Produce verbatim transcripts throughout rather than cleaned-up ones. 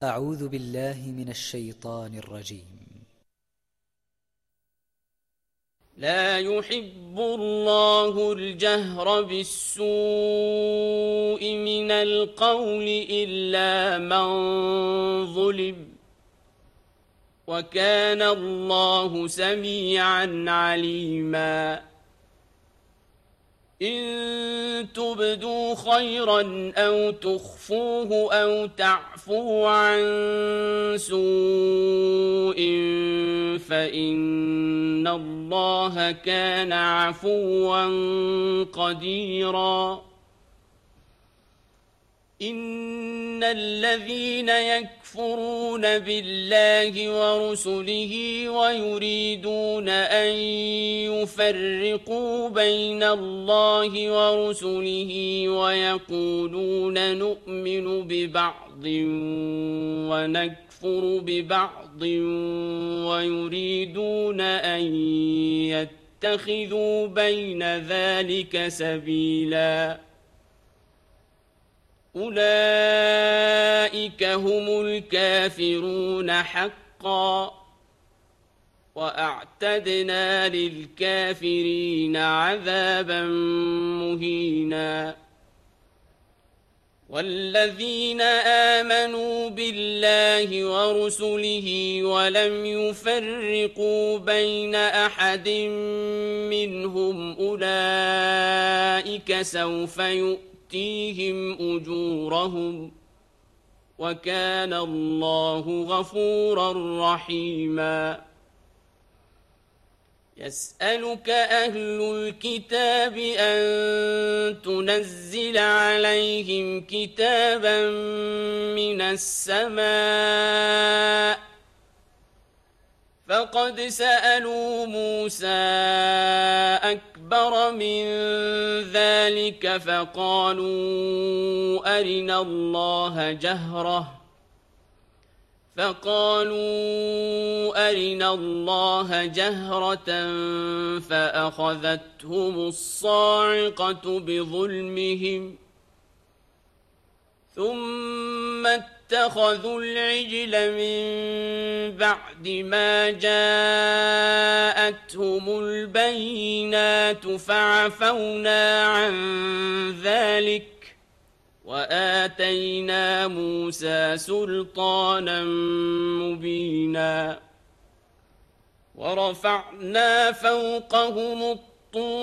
أعوذ بالله من الشيطان الرجيم. لا يحب الله الجهر بالسوء من القول إلا من ظلم وكان الله سميعا عليما إن تبدوا خيرا أو تخفوه أو تعفوا عن سوء فإن الله كان عفوا قديرا إن الذين يكفرون بالله ورسله ويريدون أن يفرقوا بين الله ورسله ويقولون نؤمن ببعض ونكفر ببعض ويريدون أن يتخذوا بين ذلك سبيلا أولئك هم الكافرون حقا وأعتدنا للكافرين عذابا مهينا والذين آمنوا بالله ورسله ولم يفرقوا بين أحد منهم أولئك سوف يؤمنون يؤتيهم أجورهم وكان الله غفورا رحيما يسألك أهل الكتاب أن تنزل عليهم كتابا من السماء فقد سألوا موسى أكبر من ذلك فقالوا أرنا الله جهرة فقالوا أرنا الله جهرة فأخذتهم الصاعقة بظلمهم ثم اتخذوا العجل من بعد ما جاءتهم البينات فعفونا عن ذلك وآتينا موسى سلطانا مبينا ورفعنا فوقهم الطور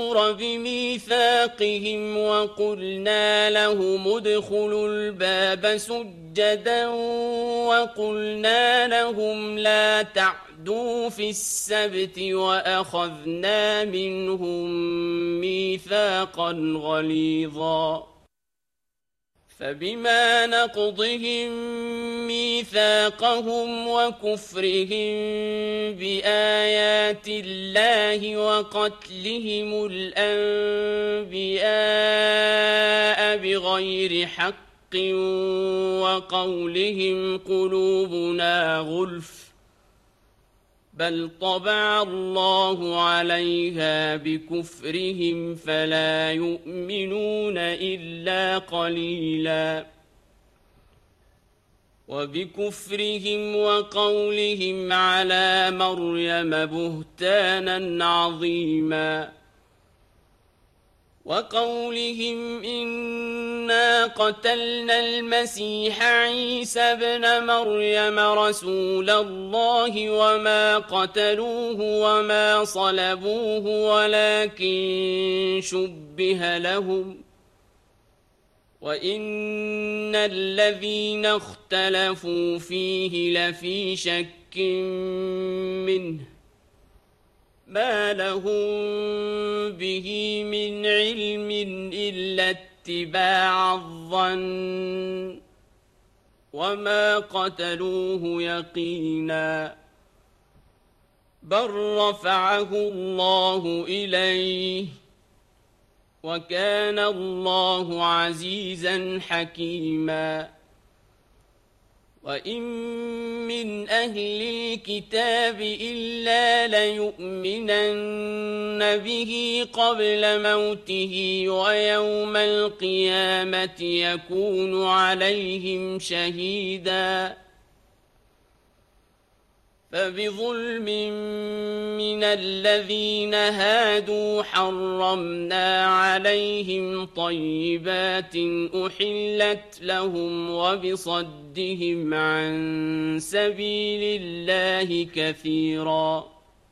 بميثاقهم وقلنا لهم ادخلوا الباب سجدا وقلنا لهم لا تعدوا في السبت وأخذنا منهم ميثاقا غليظا فبما نقضهم ميثاقهم وكفرهم بآيات الله وقتلهم الأنبياء بغير حق وقولهم قلوبنا غلف بل طبع الله عليها بكفرهم فلا يؤمنون إلا قليلا وبكفرهم وقولهم على مريم بهتانا عظيما وقولهم إنا قتلنا المسيح عيسى ابن مريم رسول الله وما قتلوه وما صلبوه ولكن شبه لهم وإن الذين اختلفوا فيه لفي شك منه ما لهم به من علم إلا اتباع الظن وما قتلوه يقينا بل رفعه الله إليه وكان الله عزيزا حكيما وإن من أهل الكتاب إلا ليؤمنن به قبل موته ويوم القيامة يكون عليهم شهيدا فبظلم من الذين هادوا حرمنا عليهم طيبات أحلت لهم وبصدهم عن سبيل الله كثيرا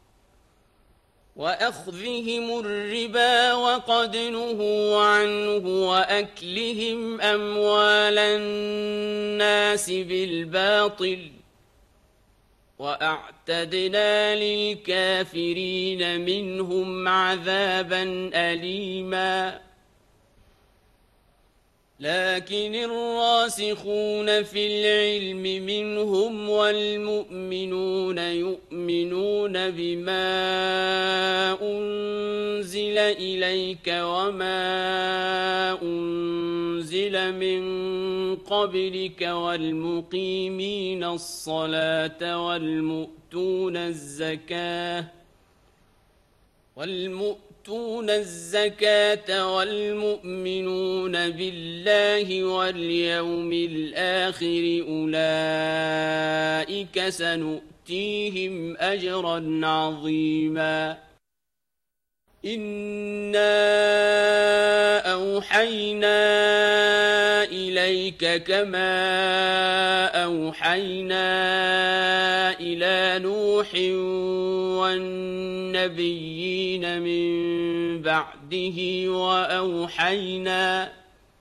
وأخذهم الربا وقد نهوا عنه وأكلهم أموال الناس بالباطل وأعتدنا للكافرين منهم عذابا أليما لكن الراسخون في العلم منهم والمؤمنون يؤمنون بما أنزل إليك وما أنزل من قبلك والمقيمين الصلاة والمؤتون الزكاة والمؤتون يؤتون الزكاة والمؤمنون بالله واليوم الآخر أولئك سنؤتيهم أجرا عظيما إنا أوحينا إليك كما أوحينا إلى نوح والنبيين من بعده وأوحينا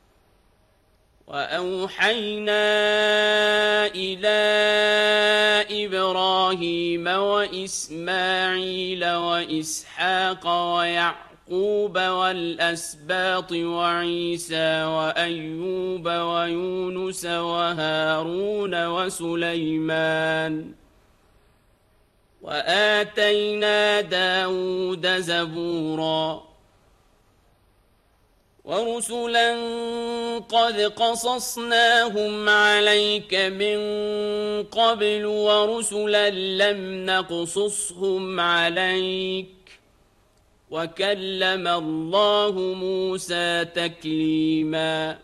وأوحينا إلى إبراهيم وإسماعيل وإسحاق ويعقوب والأسباط وعيسى وأيوب ويونس وهارون وسليمان وآتينا داود زبورا ورسلا قد قصصناهم عليك من قبل ورسلا لم نقصصهم عليك وكلم الله موسى تكليما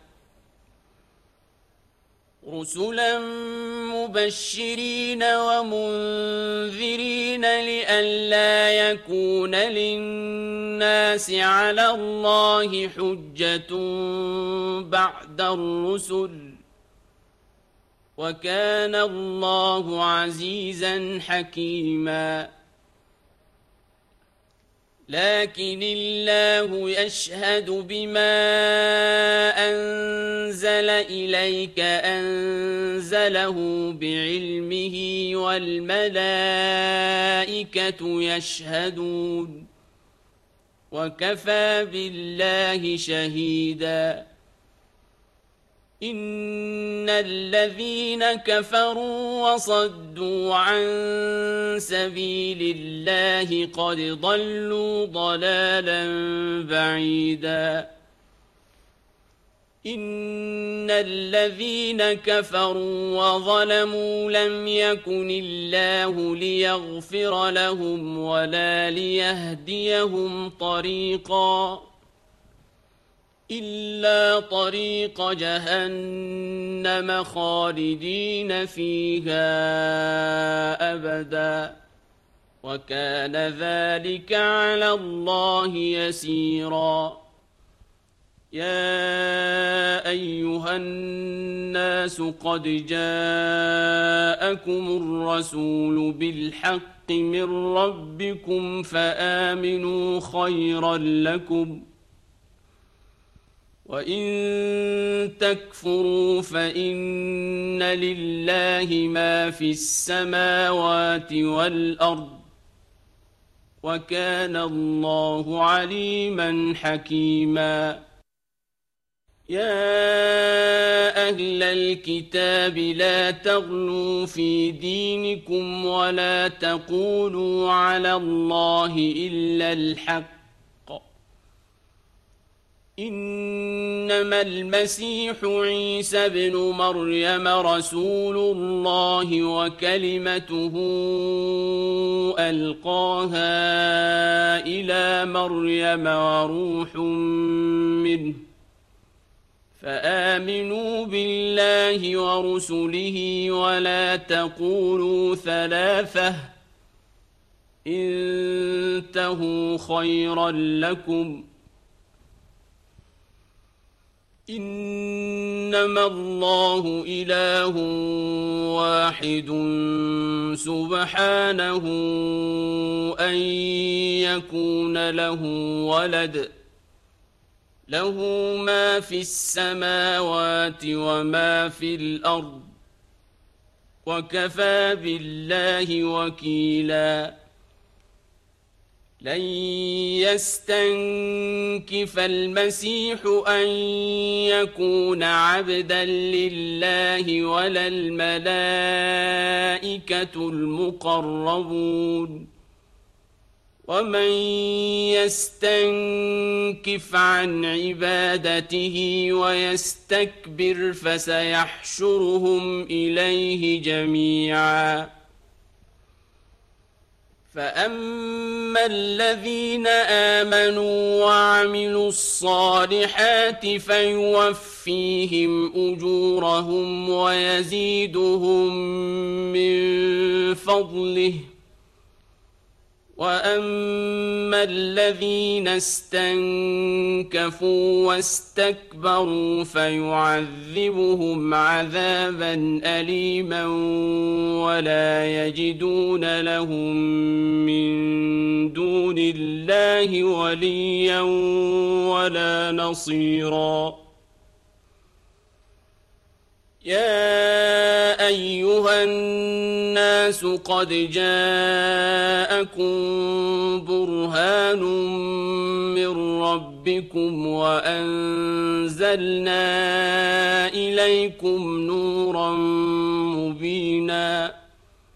رسلا مبشرين ومنذرين لئلا يكون للناس على الله حجة بعد الرسل وكان الله عزيزا حكيما لكن الله يشهد بما أنزل إليك أنزله بعلمه والملائكة يشهدون وكفى بالله شهيدا إن الذين كفروا وصدوا عن سبيل الله قد ضلوا ضلالا بعيدا إن الذين كفروا وظلموا لم يكن الله ليغفر لهم ولا ليهديهم طريقا إلا طريق جهنم خالدين فيها أبدا وكان ذلك على الله يسيرا يا أيها الناس قد جاءكم الرسول بالحق من ربكم فآمنوا خيرا لكم وإن تكفروا فإن لله ما في السماوات والأرض وكان الله عليما حكيما يا أهل الكتاب لا تغلوا في دينكم ولا تقولوا على الله إلا الحق إنما المسيح عيسى ابن مريم رسول الله وكلمته ألقاها إلى مريم وروح منه فآمنوا بالله ورسله ولا تقولوا ثلاثة انتهوا خيرا لكم إنما الله إله واحد سبحانه أن يكون له ولد له ما في السماوات وما في الأرض وكفى بالله وكيلا لن يستنكف المسيح أن يكون عبدا لله ولا الملائكة المقربون ومن يستنكف عن عبادته ويستكبر فسيحشرهم إليه جميعا فأما الذين آمنوا وعملوا الصالحات فيوفيهم أجورهم ويزيدهم من فضله وأما الذين استنكفوا واستكبروا فيعذبهم عذابا أليما ولا يجدون لهم من دون الله وليا ولا نصيرا يا أيها الناس قد جاءكم برهان من ربكم وأنزلنا إليكم نورا مبينا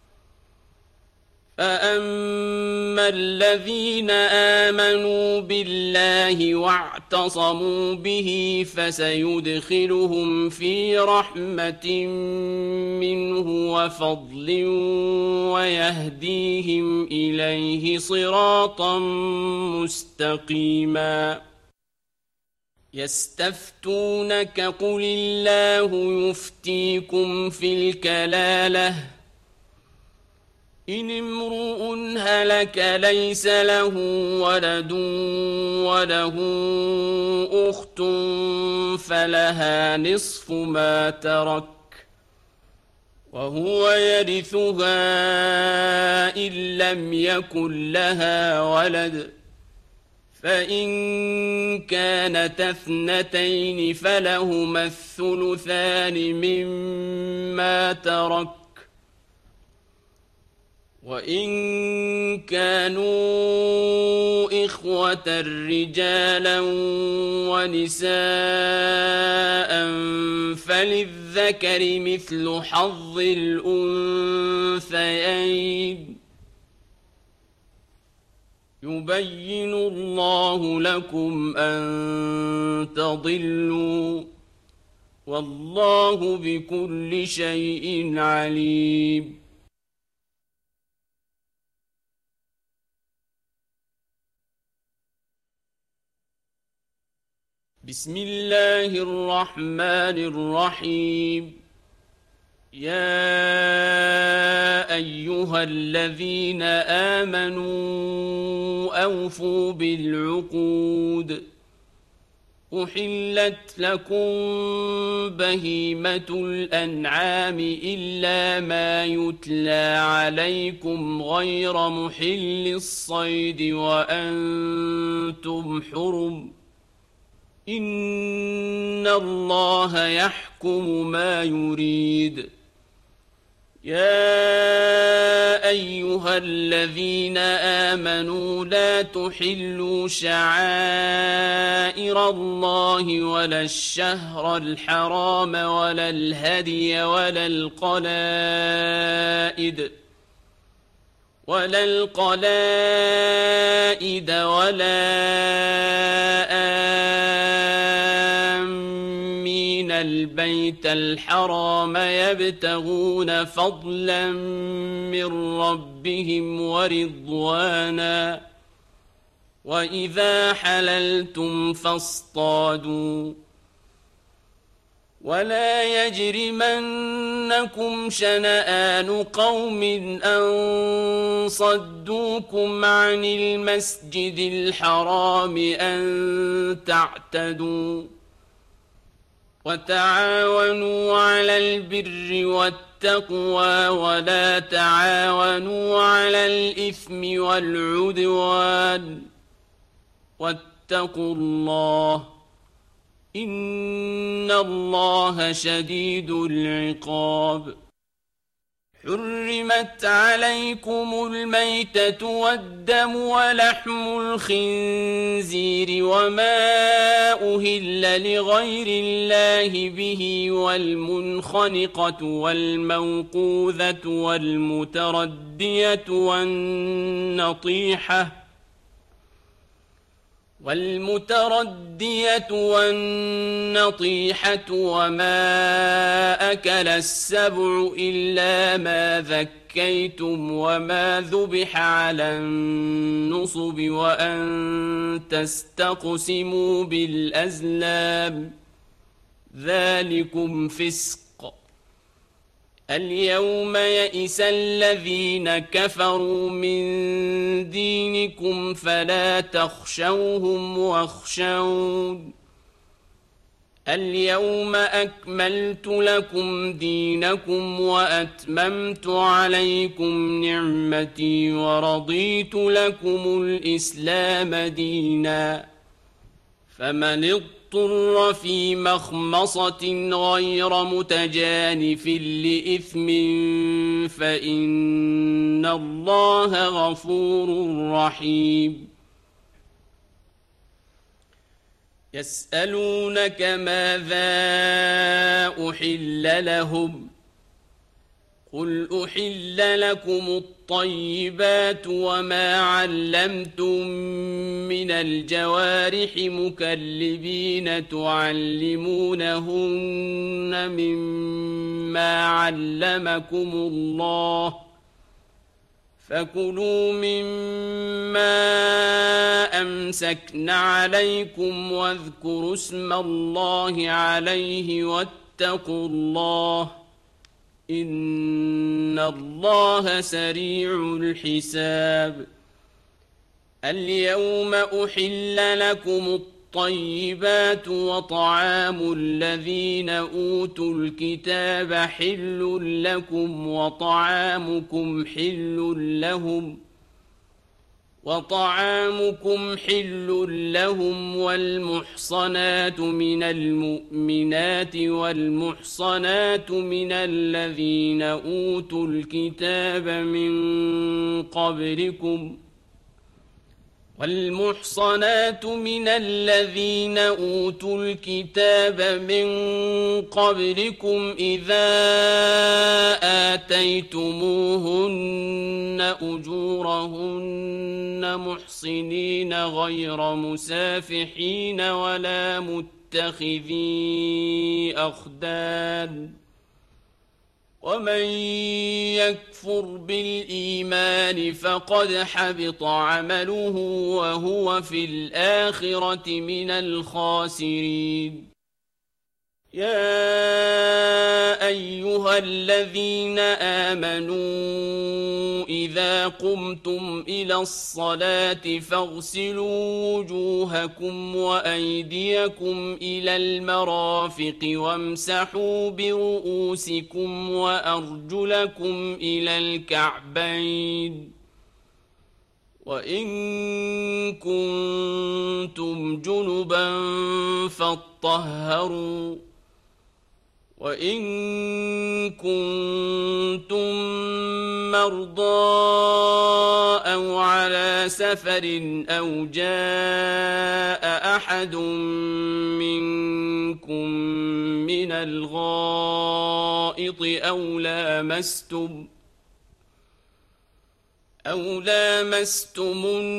فأما الذين آمنوا بالله واعتصموا به فسيدخلهم في رحمة منه وفضل ويهديهم إليه صراطا مستقيما يستفتونك قل الله يفتيكم في الكلالة إن امرؤ هلك ليس له ولد وله أخت فلها نصف ما ترك وهو يرثها إن لم يكن لها ولد فإن كانت اثنتين فلهما الثلثان مما ترك وإن كانوا إخوة رجالا ونساء فللذكر مثل حظ الأنثيين يبين الله لكم أن تضلوا والله بكل شيء عليم بسم الله الرحمن الرحيم يا أيها الذين آمنوا أوفوا بالعقود أحلت لكم بهيمة الأنعام إلا ما يتلى عليكم غير محل الصيد وأنتم حرم إن الله يحكم ما يريد يا أيها الذين آمنوا لا تحلوا شعائر الله ولا الشهر الحرام ولا الهدي ولا القلائد ولا القلائد ولا آمين البيت الحرام يبتغون فضلا من ربهم ورضوانا وإذا حللتم فاصطادوا ولا يجرمنكم شنآن قوم أن صدوكم عن المسجد الحرام أن تعتدوا وتعاونوا على البر والتقوى ولا تعاونوا على الإثم والعدوان واتقوا الله إن الله شديد العقاب. حرمت عليكم الميتة والدم ولحم الخنزير وما أهل لغير الله به والمنخنقة والموقوذة والمتردية والنطيحة والمتردية والنطيحة وما أكل السبع إلا ما ذكيتم وما ذبح على النصب وأن تستقسموا بالأزلام ذلكم فسق. اليوم يئس الذين كفروا من دينكم فلا تخشوهم واخشون اليوم أكملت لكم دينكم وأتممت عليكم نعمتي ورضيت لكم الإسلام دينا فمن اضطر في مخمصة غير متجانف لإثم فإن الله غفور رحيم. يسألونك ماذا أحل لهم قل أحل لكم الطيبات وما علمتم من الجوارح مكلبين تعلمونهن مما علمكم الله فكلوا مما أمسكن عليكم واذكروا اسم الله عليه واتقوا الله إن الله سريع الحساب. اليوم أحل لكم الطيبات وطعام الذين أوتوا الكتاب حل لكم وطعامكم حل لهم وطعامكم حل لهم والمحصنات من المؤمنات والمحصنات من الذين أوتوا الكتاب من قبلكم والمحصنات من الذين أوتوا الكتاب من قبلكم إذا آتيتموهن أجورهن محصنين غير مسافحين ولا متخذي أخدان ومن يكفر بالإيمان فقد حبط عمله وهو في الآخرة من الخاسرين. يا أيها الذين آمنوا إذا قمتم إلى الصلاة فاغسلوا وجوهكم وأيديكم إلى المرافق وامسحوا برؤوسكم وأرجلكم إلى الكعبين وإن كنتم جنبا فاطهروا وإن كنتم مرضى أو على سفر أو جاء أحد منكم من الغائط أو لامستم أو لامستم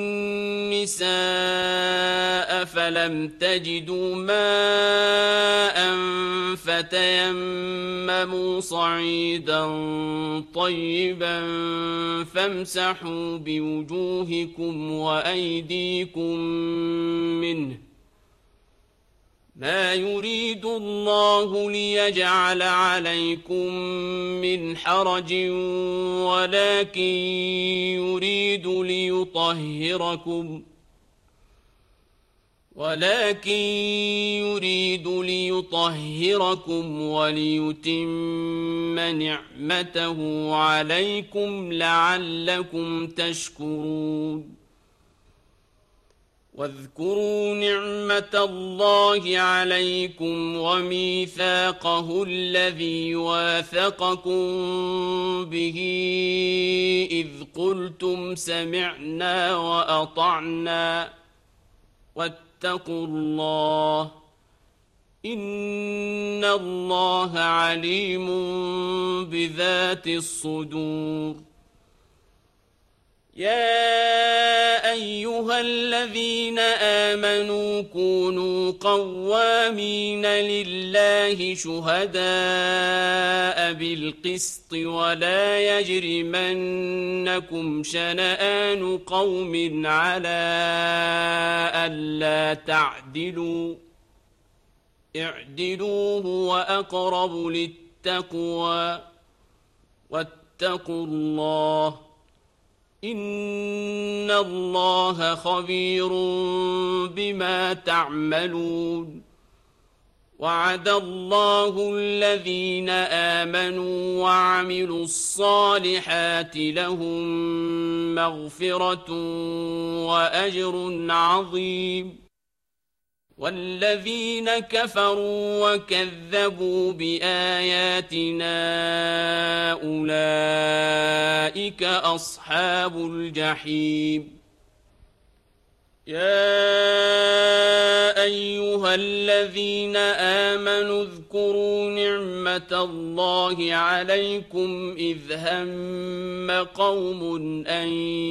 النساء فلم تجدوا ماء فتيمموا صعيدا طيبا فامسحوا بوجوهكم وأيديكم منه ما يريد الله ليجعل عليكم من حرج ولكن يريد ليطهركم ولكن يريد ليطهركم وليتم نعمته عليكم لعلكم تشكرون واذكروا نعمة الله عليكم وميثاقه الذي واثقكم به إذ قلتم سمعنا وأطعنا واتقوا الله إن الله عليم بذات الصدور يا أيها الذين آمنوا كونوا قوامين لله شهداء بالقسط ولا يجرمنكم شنآن قوم على ألا تعدلوا اعدلوا هو أقرب للتقوى واتقوا الله إن الله خبير بما تعملون وعد الله الذين آمنوا وعملوا الصالحات لهم مغفرة وأجر عظيم والذين كفروا وكذبوا بآياتنا أولئك أصحاب الجحيم يا أيها الذين آمنوا اذكروا نعمة الله عليكم إذ هم قوم أن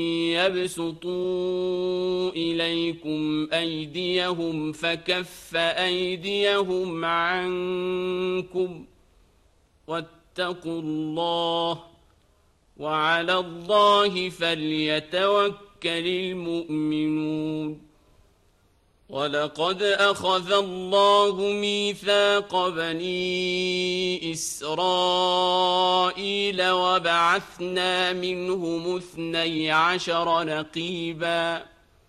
يبسطوا إليكم أيديهم فكف أيديهم عنكم واتقوا الله وعلى الله فليتوكل المؤمنون ولقد أخذ الله ميثاق بني إسرائيل وبعثنا منهم اثني عشر نقيبا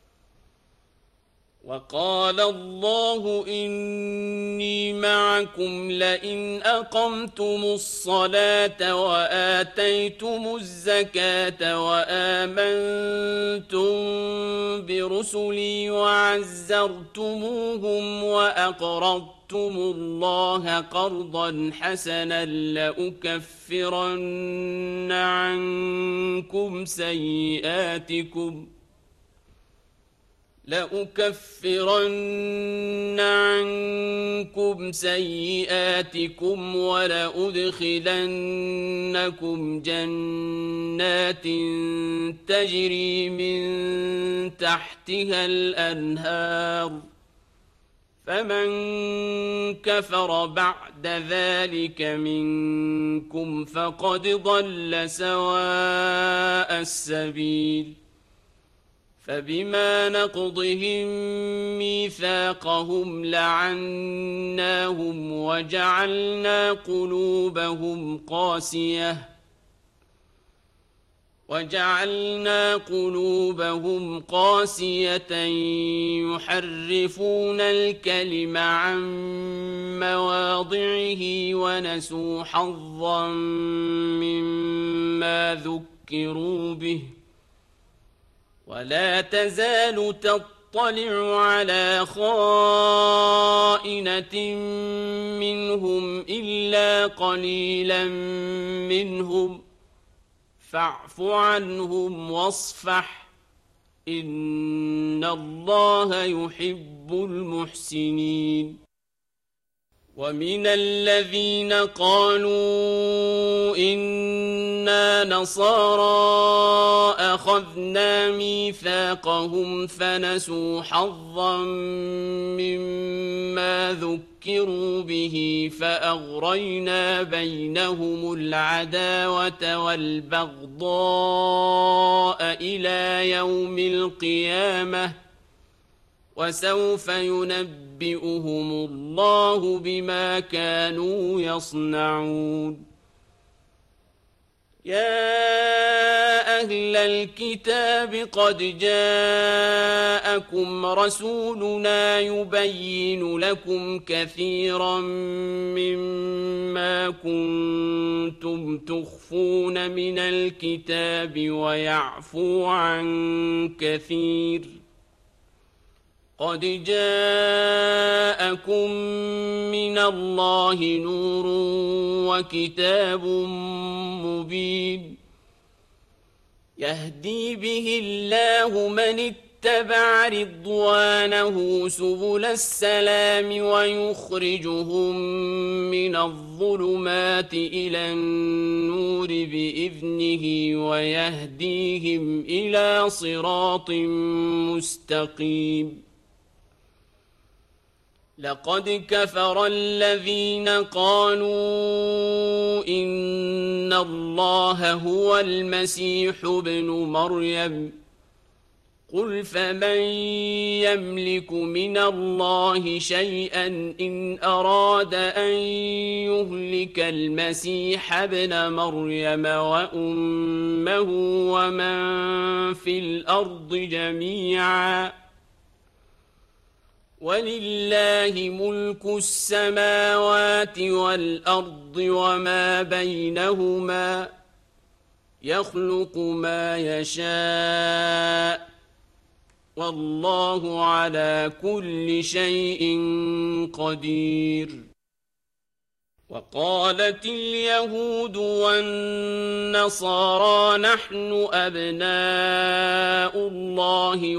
وقال الله إني معكم لئن أقمتم الصلاة وآتيتم الزكاة وآمنتم برسلي وعزرتموهم وأقرضتم الله قرضا حسنا لأكفرن عنكم سيئاتكم لأكفرن عنكم سيئاتكم ولأدخلنكم جنات تجري من تحتها الأنهار فمن كفر بعد ذلك منكم فقد ضل سواء السبيل فبما نقضهم ميثاقهم لعناهم وجعلنا قلوبهم قاسية وجعلنا قلوبهم قاسية يحرفون الكلم عن مواضعه ونسوا حظا مما ذكروا به ولا تزال تطلع على خائنة منهم إلا قليلا منهم فاعف عنهم واصفح إن الله يحب المحسنين ومن الذين قالوا إنا نصارى أخذنا ميثاقهم فنسوا حظا مما ذكروا به فأغرينا بينهم العداوة والبغضاء إلى يوم القيامة وسوف ينبئهم ينبئهم الله بما كانوا يصنعون يا أهل الكتاب قد جاءكم رسولنا يبين لكم كثيرا مما كنتم تخفون من الكتاب ويعفو عن كثير قد جاءكم من الله نور وكتاب مبين يهدي به الله من اتبع رضوانه سبل السلام ويخرجهم من الظلمات إلى النور بإذنه ويهديهم إلى صراط مستقيم لقد كفر الذين قالوا إن الله هو المسيح ابن مريم قل فمن يملك من الله شيئا إن أراد أن يهلك المسيح ابن مريم وأمه ومن في الأرض جميعا ولله ملك السماوات والأرض وما بينهما يخلق ما يشاء والله على كل شيء قدير وقالت اليهود والنصارى نحن أبناء الله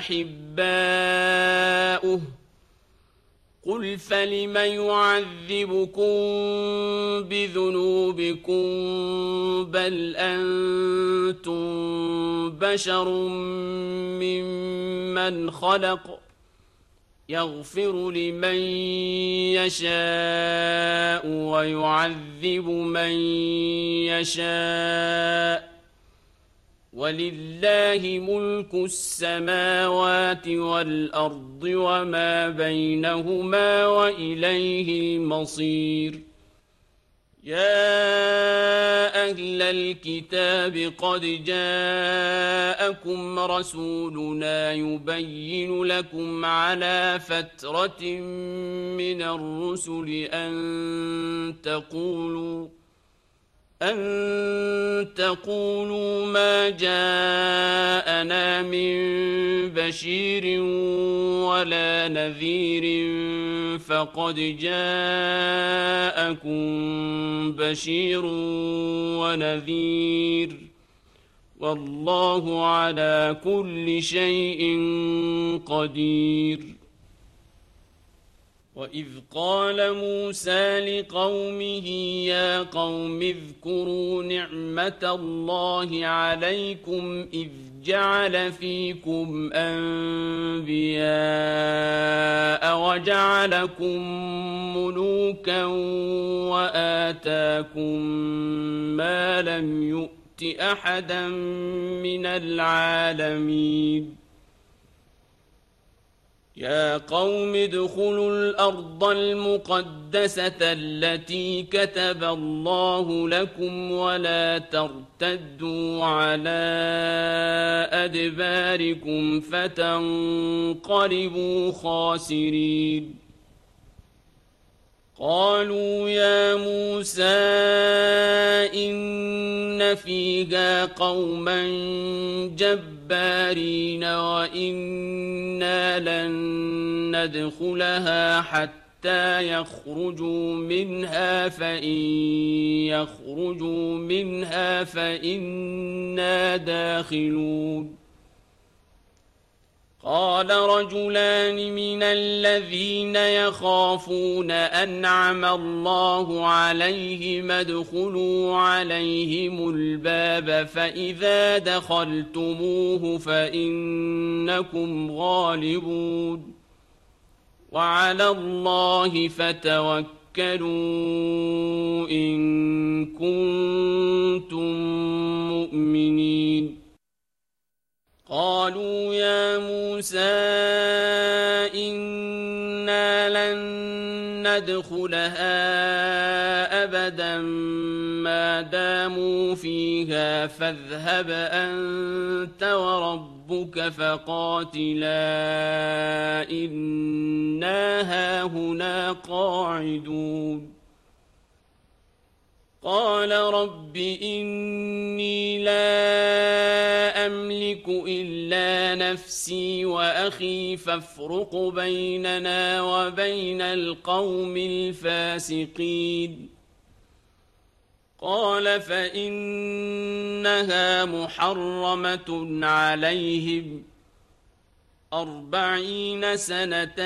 وأحباؤه قل فلم يعذبكم بذنوبكم بل أنتم بشر ممن خلق يغفر لمن يشاء ويعذب من يشاء ولله ملك السماوات والأرض وما بينهما وإليه المصير يا أهل الكتاب قد جاءكم رسولنا يبين لكم على فترة من الرسل أن تقولوا أن تقولوا ما جاءنا من بشير ولا نذير فقد جاءكم بشير ونذير والله على كل شيء قدير وإذ قال موسى لقومه يا قوم اذكروا نعمة الله عليكم إذ جعل فيكم أنبياء وجعلكم ملوكا وآتاكم ما لم يؤت أحدا من العالمين يا قوم ادخلوا الأرض المقدسة التي كتب الله لكم ولا ترتدوا على أدباركم فتنقلبوا خاسرين قالوا يا موسى إن فيها قوما جبارين وإنا لن ندخلها حتى يخرجوا منها فإن يخرجوا منها فإنا داخلون قال رجلان من الذين يخافون أنعم الله عليهم ادخلوا عليهم الباب فإذا دخلتموه فإنكم غالبون وعلى الله فتوكلوا إن كنتم مؤمنين قالوا يا موسى إنا يدخلها أبدا ما داموا فيها فاذهب أنت وربك فقاتلا إنا هاهنا قاعدون قال رب إني لا أملك إلا نفسي وأخي فافرق بيننا وبين القوم الفاسقين قال فإنها محرمة عليهم أربعين سنة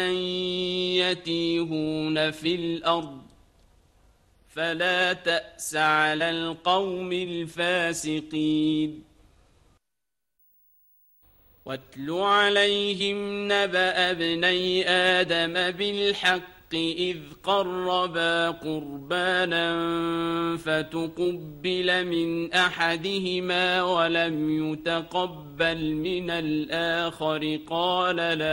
يتيهون في الأرض فلا تأس على القوم الفاسقين واتل عليهم نبأ ابني آدم بالحق إذ قربا قربانا فتقبل من أحدهما ولم يتقبل من الآخر قال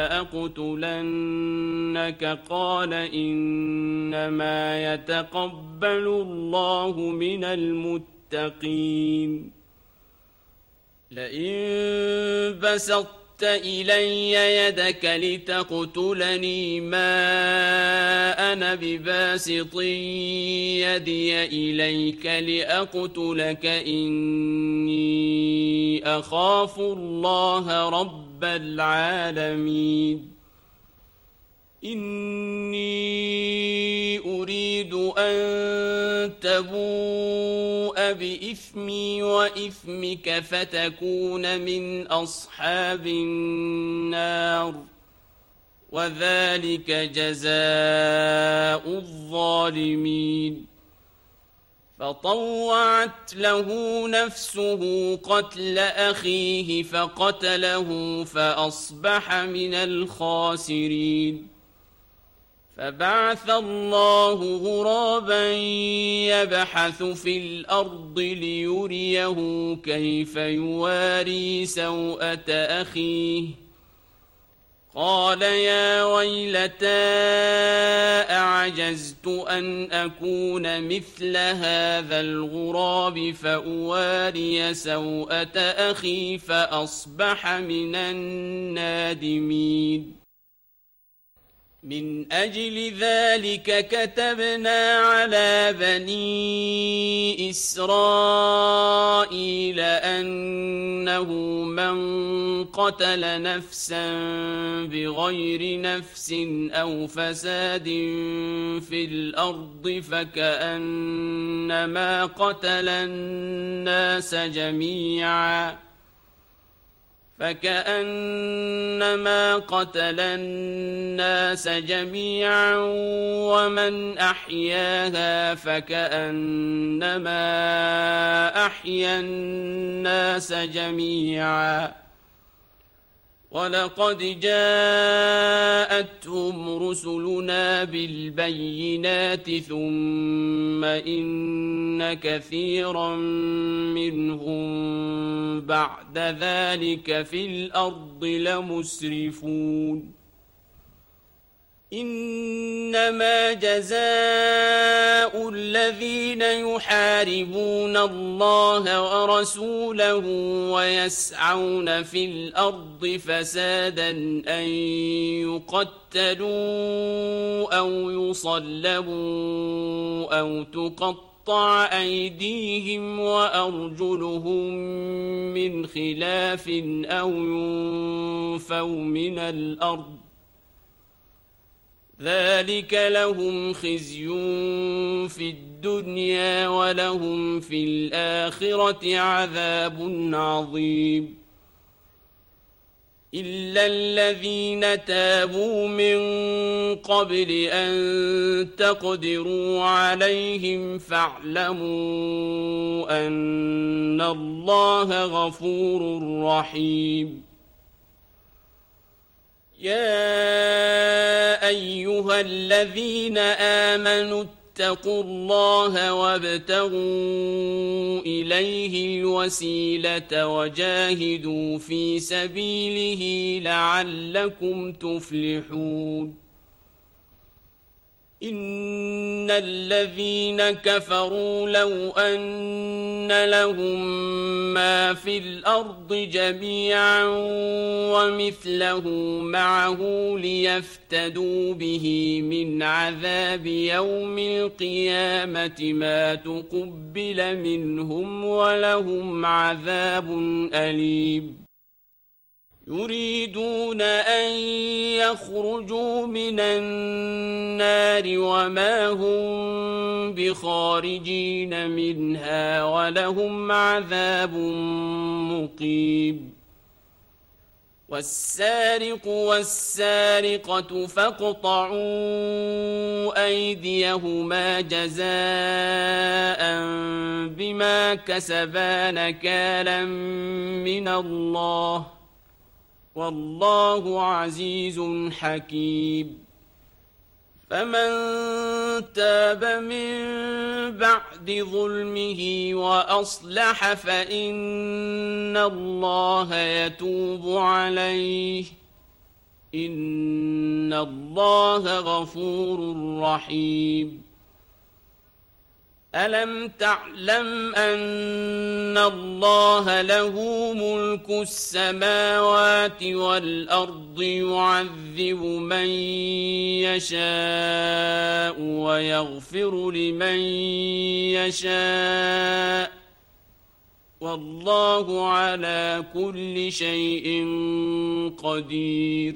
لأقتلنك قال إنما يتقبل الله من المتقين لئن بسطت إلي يدك لتقتلني ما أنا بباسط يدي إليك لأقتلك إني أخاف الله رب العالمين إني أريد أن تبوء بإثمي وإثمك فتكون من أصحاب النار وذلك جزاء الظالمين فطوعت له نفسه قتل أخيه فقتله فأصبح من الخاسرين فبعث الله غرابا يبحث في الأرض ليريه كيف يواري سوءة أخيه قال يا ويلتى أعجزت أن أكون مثل هذا الغراب فأواري سوءة أخي فأصبح من النادمين من أجل ذلك كتبنا على بني إسرائيل أنه من قتل نفسا بغير نفس أو فساد في الأرض فكأنما قتل الناس جميعا فكأنما قتل الناس جميعا ومن أحياها فكأنما أحيا الناس جميعا ولقد جاءتهم رسلنا بالبينات ثم إن كثيرا منهم بعد ذلك في الأرض لمسرفون إنما جزاء الذين يحاربون الله ورسوله ويسعون في الأرض فسادا أن يقتلوا أو يصلبوا أو تقطع أيديهم وأرجلهم من خلاف أو ينفوا من الأرض ذلك لهم خزي في الدنيا ولهم في الآخرة عذاب عظيم إلا الذين تابوا من قبل أن تقدروا عليهم فاعلموا أن الله غفور رحيم يا أيها الذين آمنوا اتقوا الله وابتغوا إليه الوسيلة وجاهدوا في سبيله لعلكم تفلحون إن الذين كفروا لو أن لهم ما في الأرض جميعا ومثله معه ليفتدوا به من عذاب يوم القيامة ما تقبل منهم ولهم عذاب أليم يريدون أن يخرجوا من النار وما هم بخارجين منها ولهم عذاب مقيم والسارق والسارقة فاقطعوا أيديهما جزاء بما كسبا نكالا من الله والله عزيز حكيم فمن تاب من بعد ظلمه وأصلح فإن الله يتوب عليه إن الله غفور رحيم ألم تعلم أن الله له ملك السماوات والأرض يعذب من يشاء ويغفر لمن يشاء والله على كل شيء قدير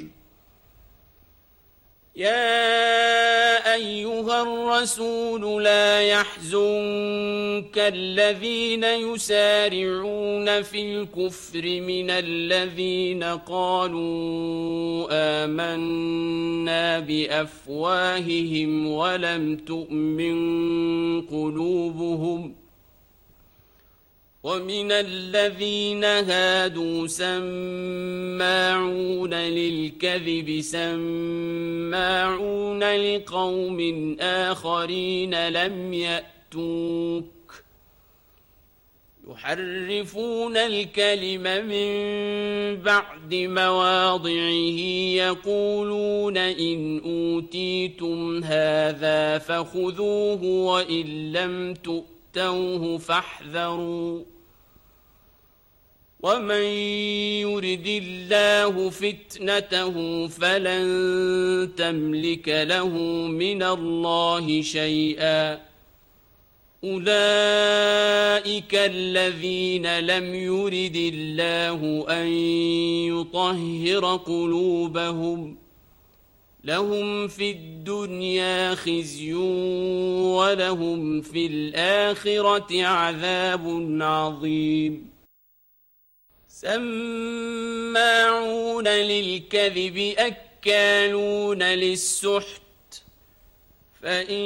يا أيها الرسول لا يحزنك الذين يسارعون في الكفر من الذين قالوا آمنا بأفواههم ولم تؤمن قلوبهم ومن الذين هادوا سماعون للكذب سماعون لقوم آخرين لم يأتوك يحرفون الكلم من بعد مواضعه يقولون إن أوتيتم هذا فخذوه وإن لم تؤتوه فاحذروا ومن يرد الله فتنته فلن تملك له من الله شيئا أولئك الذين لم يرد الله أن يطهر قلوبهم لهم في الدنيا خزي ولهم في الآخرة عذاب عظيم سماعون للكذب أكالون للسحت فإن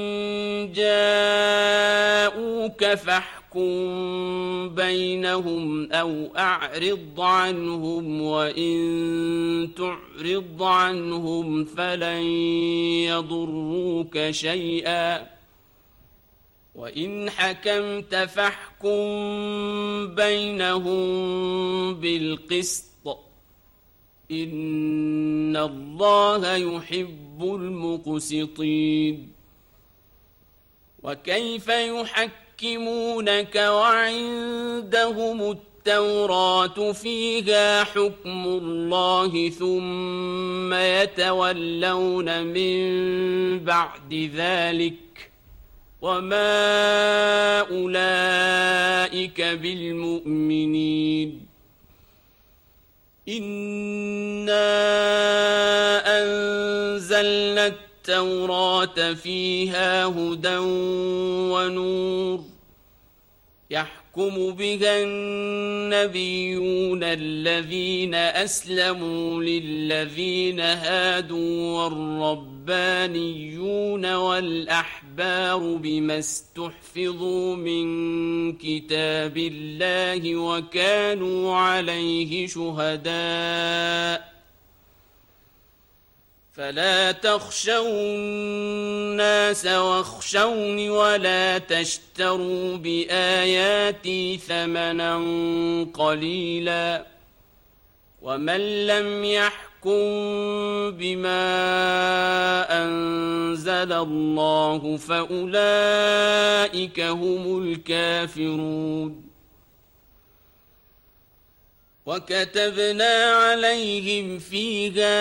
جاءوك فاحكم بينهم أو أعرض عنهم وإن تعرض عنهم فلن يضروك شيئا وإن حكمت فاحكم بينهم بالقسط إن الله يحب المقسطين وكيف يحكمونك وعندهم التوراة فيها حكم الله ثم يتولون من بعد ذلك وما أولئك بالمؤمنين إنا أنزلنا التوراة فيها هدى ونور يحكم بها النبيون الذين أسلموا للذين هادوا والربانيون والأحبار بما استحفظوا من كتاب الله وكانوا عليه شهداء فلا تخشوا الناس واخشوني ولا تشتروا بآياتي ثمنا قليلا ومن لم يحكم بما أنزل الله فأولئك هم الكافرون. وكتبنا عليهم فيها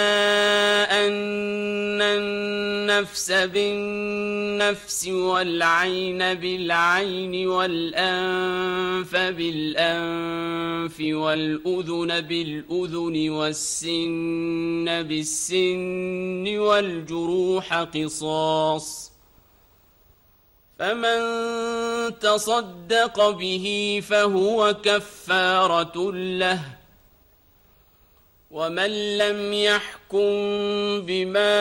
أن النفس بالنفس والعين بالعين والأنف بالأنف والأذن بالأذن والسن بالسن والجروح قصاص، فمن تصدق به فهو كفارة له، ومن لم يحكم بما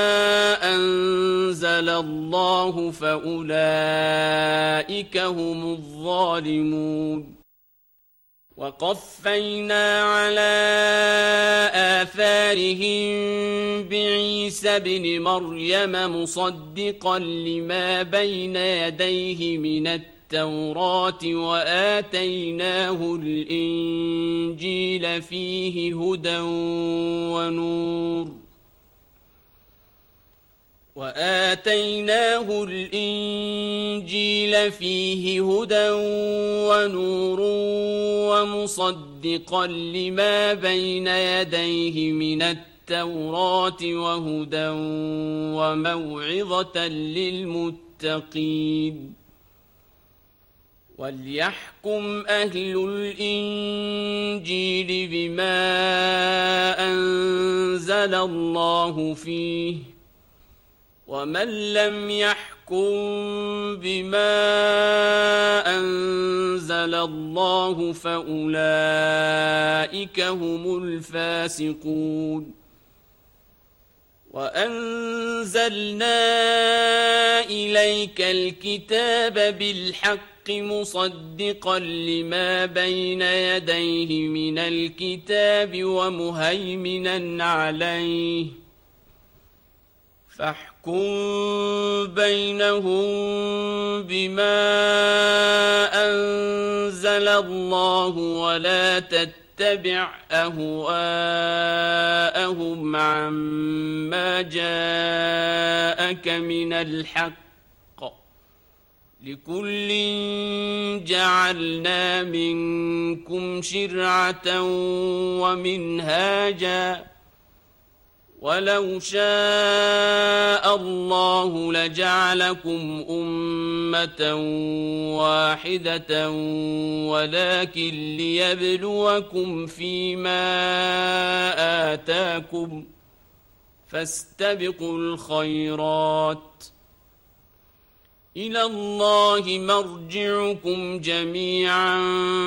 أنزل الله فأولئك هم الظالمون. وقفينا على آثارهم بعيسى ابن مريم مصدقا لما بين يديه من التوراة وآتيناه الإنجيل فيه هدى ونور وآتيناه الإنجيل فيه هدى ونور ومصدقا لما بين يديه من التوراة وهدى وموعظة للمتقين. وليحكم أهل الإنجيل بما أنزل الله فيه، ومن لم يحكم بما أنزل الله فأولئك هم الفاسقون. وأنزلنا إليك الكتاب بالحق مصدقا لما بين يديه من الكتاب ومهيمنا عليه، فاحكم بينهم بما أنزل الله ولا تتبع أهواءهم عما جاءك من الحق، لكل جعلنا منكم شرعة ومنهاجا، ولو شاء الله لجعلكم أمة واحدة ولكن ليبلوكم فيما آتاكم، فاستبقوا الخيرات، إلى الله مرجعكم جميعا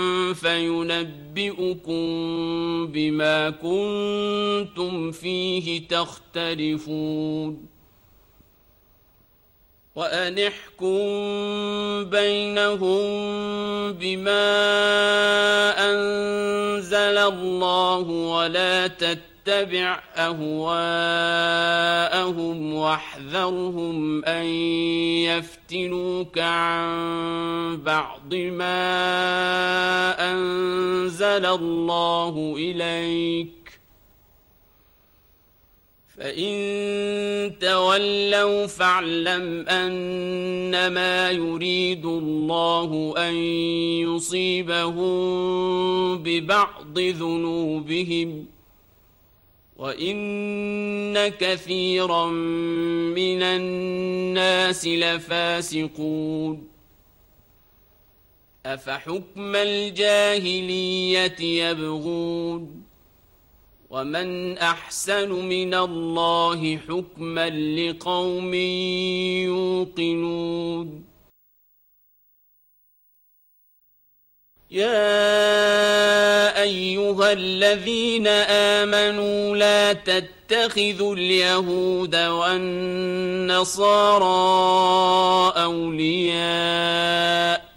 فينبئكم بما كنتم فيه تختلفون. وأن احكم بينهم بما أنزل الله ولا تتبع أهواءهم واحذرهم أن يفتنوك عن بعض ما أنزل الله إليك، فإن تولوا فاعلم أنما يريد الله أن يصيبهم ببعض ذنوبهم، وإن كثيرا من الناس لفاسقون. أفحكم الجاهلية يبغون، ومن أحسن من الله حكما لقوم يوقنون. يا أيها الذين آمنوا لا تتخذوا اليهود والنصارى أولياء،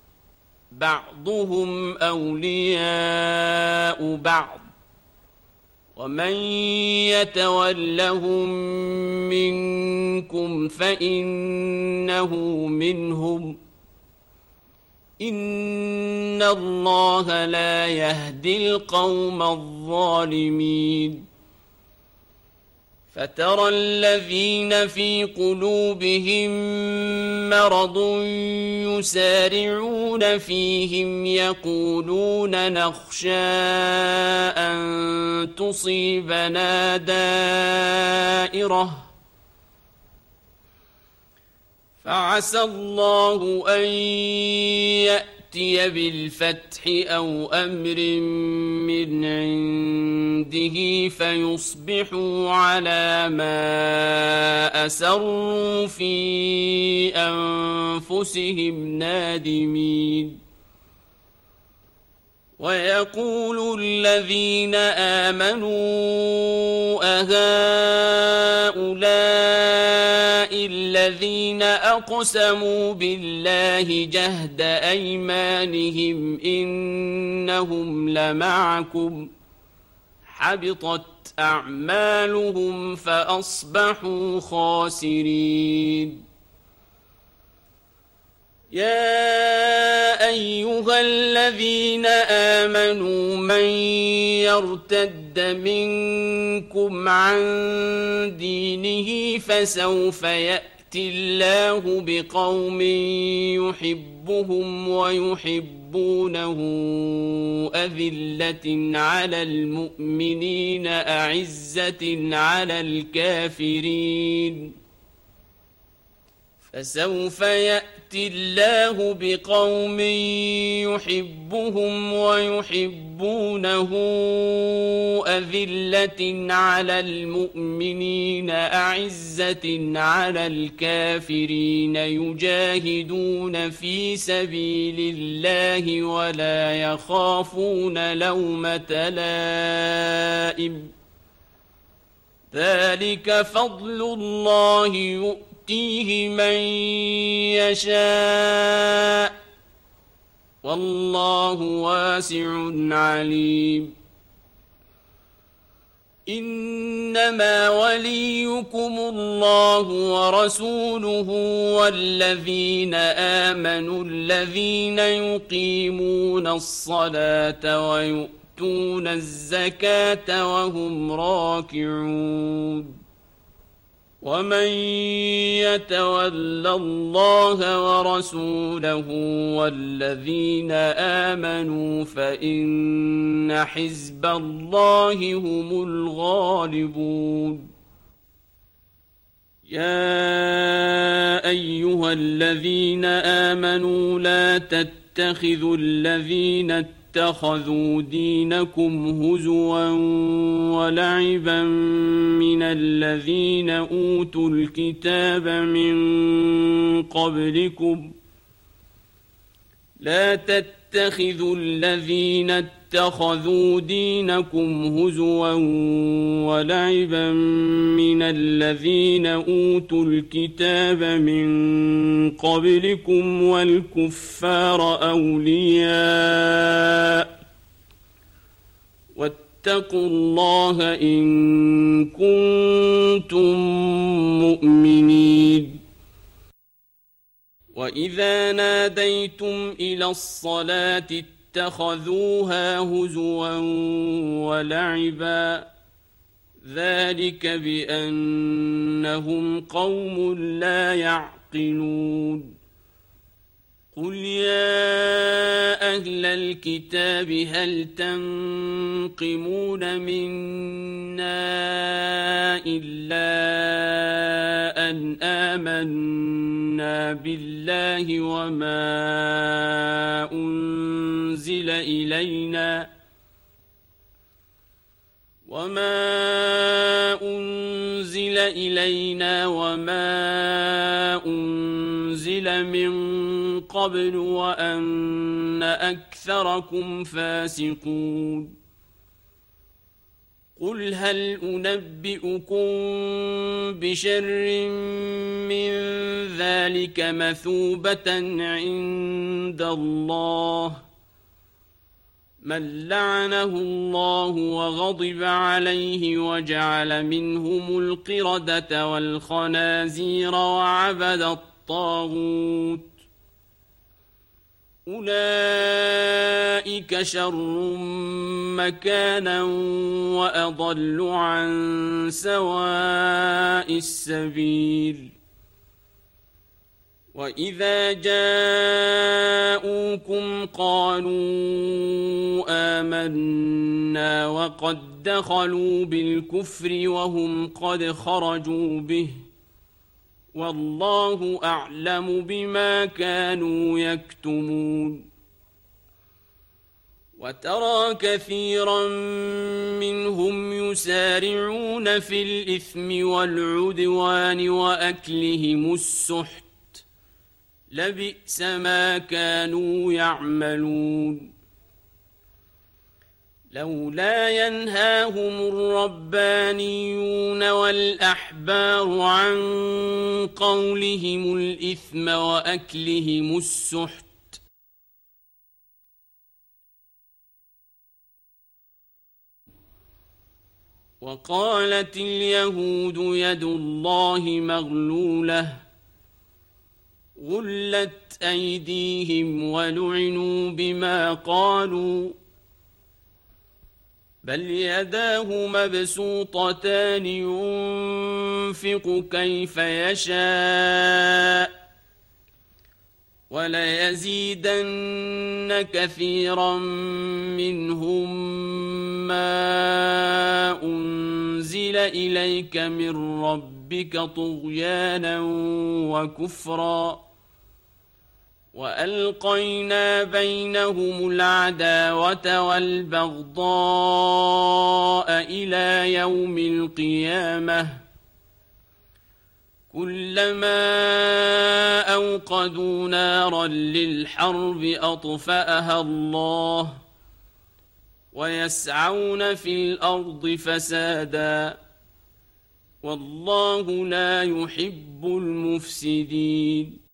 بعضهم أولياء بعض، ومن يتولهم منكم فإنه منهم، إن الله لا يهدي القوم الظالمين. فترى الذين في قلوبهم مرض يسارعون فيهم يقولون نخشى أن تصيبنا دائرة فعسى الله أن يأتي بالفتح أو أمر من عنده فيصبحوا على ما أسروا في أنفسهم نادمين ويقول الذين آمنوا أهؤلاء الذين أقسموا بالله جهد أيمانهم إنهم لمعكم حبطت أعمالهم فأصبحوا خاسرين يا أيها الذين آمنوا من يرتد منكم عن دينه فسوف يأتي الله بقوم يحبهم ويحبونه أذلة على المؤمنين أعزة على الكافرين فسوف يأتي الله بقوم يحبهم ويحبونه أذلة على المؤمنين أعزة على الكافرين يجاهدون في سبيل الله ولا يخافون لومة لائم ذلك فضل الله يؤتيه يؤتيه من يشاء والله واسع عليم إنما وليكم الله ورسوله والذين آمنوا الذين يقيمون الصلاة ويؤتون الزكاة وهم راكعون ومن يتول الله ورسوله والذين آمنوا فإن حزب الله هم الغالبون يا أيها الذين آمنوا لا تتخذوا الذين اتخذوا دينكم هزوا ولعبا من الذين أوتوا الكتاب من قبلكم لا تتخذوا الذين اتخذوا دينكم هزوا ولعبا من الذين أوتوا الكتاب من قبلكم والكفار أولياء واتقوا الله إن كنتم مؤمنين وإذا ناديتم إلى الصلاة اتخذوها هزوا ولعبا ذلك بأنهم قوم لا يعقلون قل يا أهل الكتاب هل تنقمون منا إلا أن آمنا بالله وما أنزل إلينا وما أنزل إلينا وما أنزل من قبل وأن أكثركم فاسقون قل هل أنبئكم بشر من ذلك مثوبة عند الله من لعنه الله وغضب عليه وجعل منهم القردة والخنازير وعبد الطاغوت أولئك شر مكانا وأضل عن سواء السبيل وإذا جاءوكم قالوا آمنا وقد دخلوا بالكفر وهم قد خرجوا به والله أعلم بما كانوا يكتمون وترى كثيرا منهم يسارعون في الإثم والعدوان وأكلهم السحت لبئس ما كانوا يعملون لولا ينهاهم الربانيون والأحبار عن قولهم الإثم وأكلهم السحت وقالت اليهود يد الله مغلولة غلت أيديهم ولعنوا بما قالوا بل يداه مبسوطتان ينفق كيف يشاء وليزيدن كثيرا منهم ما أنزل إليك من ربك طغيانا وكفرا وألقينا بينهم العداوة والبغضاء إلى يوم القيامة كلما أوقدوا نارا للحرب أطفأها الله ويسعون في الأرض فسادا والله لا يحب المفسدين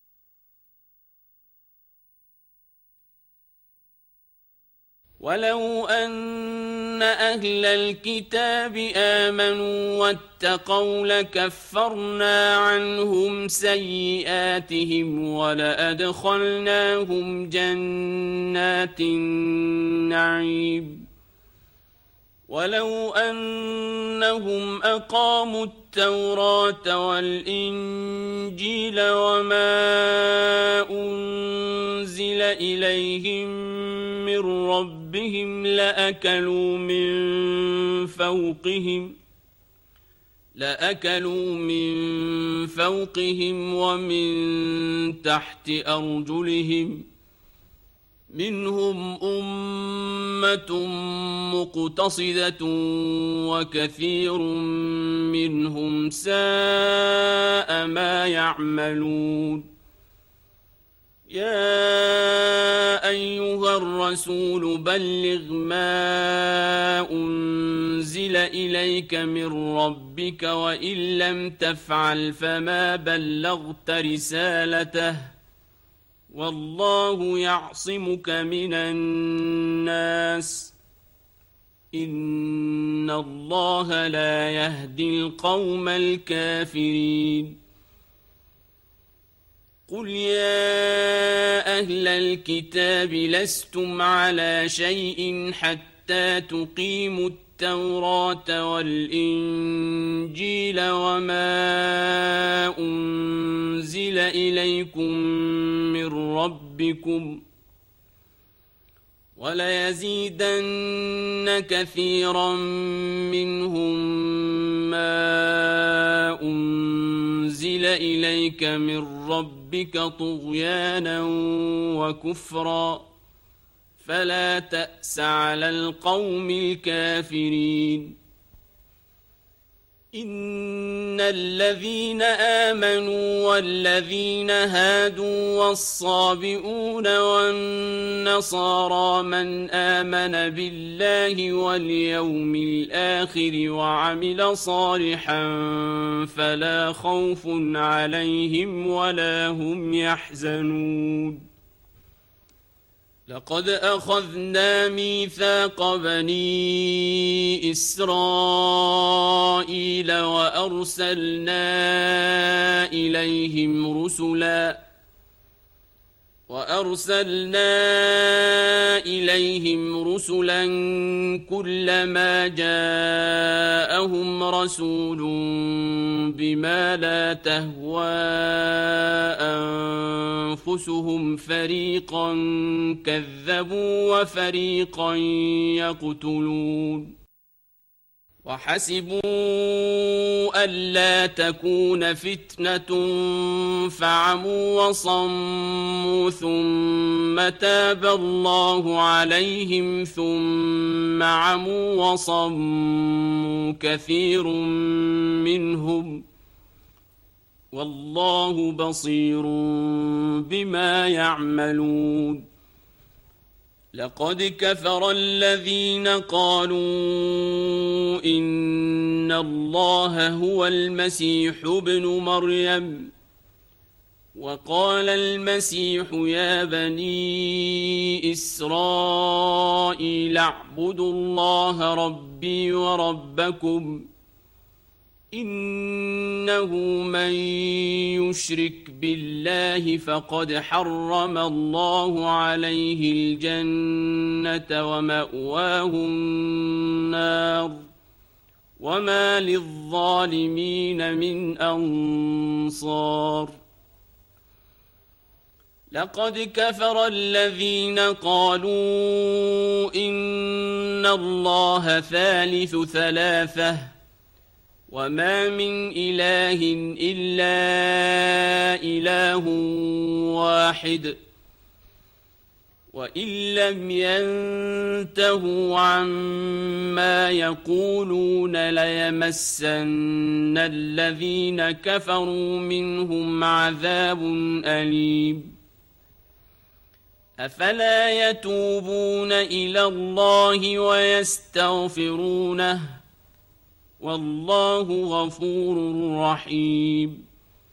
ولو أن أهل الكتاب آمنوا واتقوا لكفرنا عنهم سيئاتهم ولأدخلناهم جنات النعيم ولو أنهم أقاموا التوراة والإنجيل وما أنزل إليهم من ربهم لأكلوا من فوقهم لأكلوا من فوقهم ومن تحت أرجلهم منهم أمة مقتصدة وكثير منهم ساء ما يعملون يا أيها الرسول بلغ ما أنزل إليك من ربك وإن لم تفعل فما بلغت رسالته والله يعصمك من الناس إن الله لا يهدي القوم الكافرين قل يا أهل الكتاب لستم على شيء حتى تقيموا التوراة والإنجيل وما أنزل إليكم من ربكم وليزيدن كثيرا منهم ما أنزل إليك من ربك طغيانا وكفرا فلا تأس على القوم الكافرين إن الذين آمنوا والذين هادوا والصابئون والنصارى من آمن بالله واليوم الآخر وعمل صالحا فلا خوف عليهم ولا هم يحزنون لقد أخذنا ميثاق بني إسرائيل وأرسلنا إليهم رسلا وأرسلنا إليهم رسلا كلما جاءهم رسول بما لا تهوى أنفسهم فريقا كذبوا وفريقا يقتلون وحسبوا ألا تكون فتنة فعموا وصموا ثم تاب الله عليهم ثم عموا وصموا كثير منهم والله بصير بما يعملون لقد كفر الذين قالوا إن الله هو المسيح ابن مريم وقال المسيح يا بني إسرائيل اعبدوا الله ربي وربكم إنه من يشرك بالله فقد حرم الله عليه الجنة ومأواه النار وما للظالمين من أنصار لقد كفر الذين قالوا إن الله ثالث ثلاثة وما من إله إلا إله واحد وإن لم ينتهوا عما يقولون ليمسن الذين كفروا منهم عذاب أليم أفلا يتوبون إلى الله ويستغفرونه والله غفور رحيم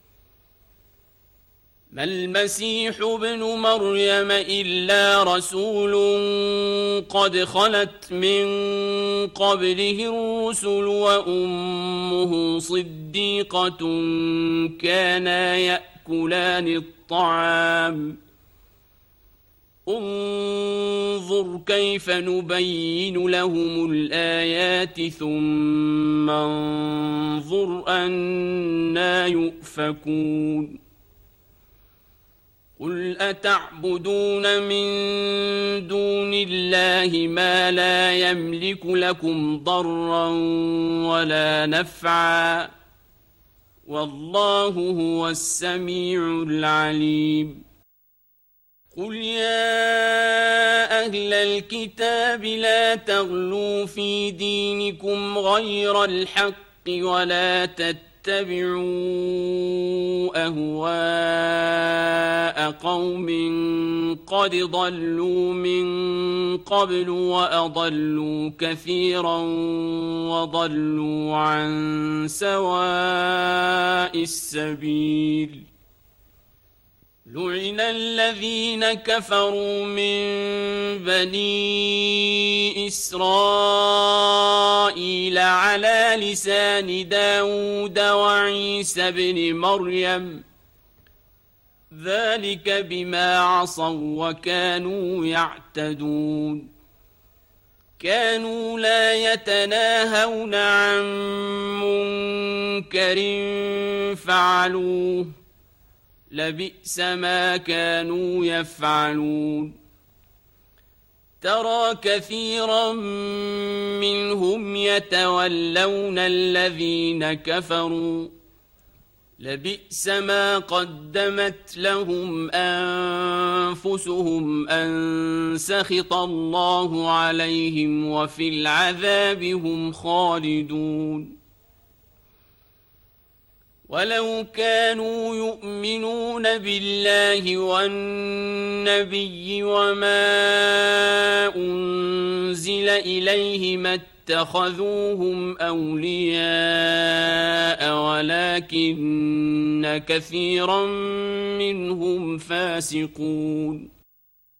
ما المسيح ابن مريم إلا رسول قد خلت من قبله الرسل وأمه صديقة كانا يأكلان الطعام انظر كيف نبين لهم الآيات ثم انظر أنى يؤفكون قل أتعبدون من دون الله ما لا يملك لكم ضرا ولا نفعا والله هو السميع العليم قل يا أهل الكتاب لا تغلوا في دينكم غير الحق ولا تتبعوا أهواء قوم قد ضلوا من قبل وأضلوا كثيرا وضلوا عن سواء السبيل لعن الذين كفروا من بني إسرائيل على لسان داود وعيسى بن مريم ذلك بما عصوا وكانوا يعتدون كانوا لا يتناهون عن منكر فعلوه لبئس ما كانوا يفعلون ترى كثيرا منهم يتولون الذين كفروا لبئس ما قدمت لهم أنفسهم أن سخط الله عليهم وفي العذاب هم خالدون ولو كانوا يؤمنون بالله والنبي وما أنزل إليه ما اتخذوهم أولياء ولكن كثيرا منهم فاسقون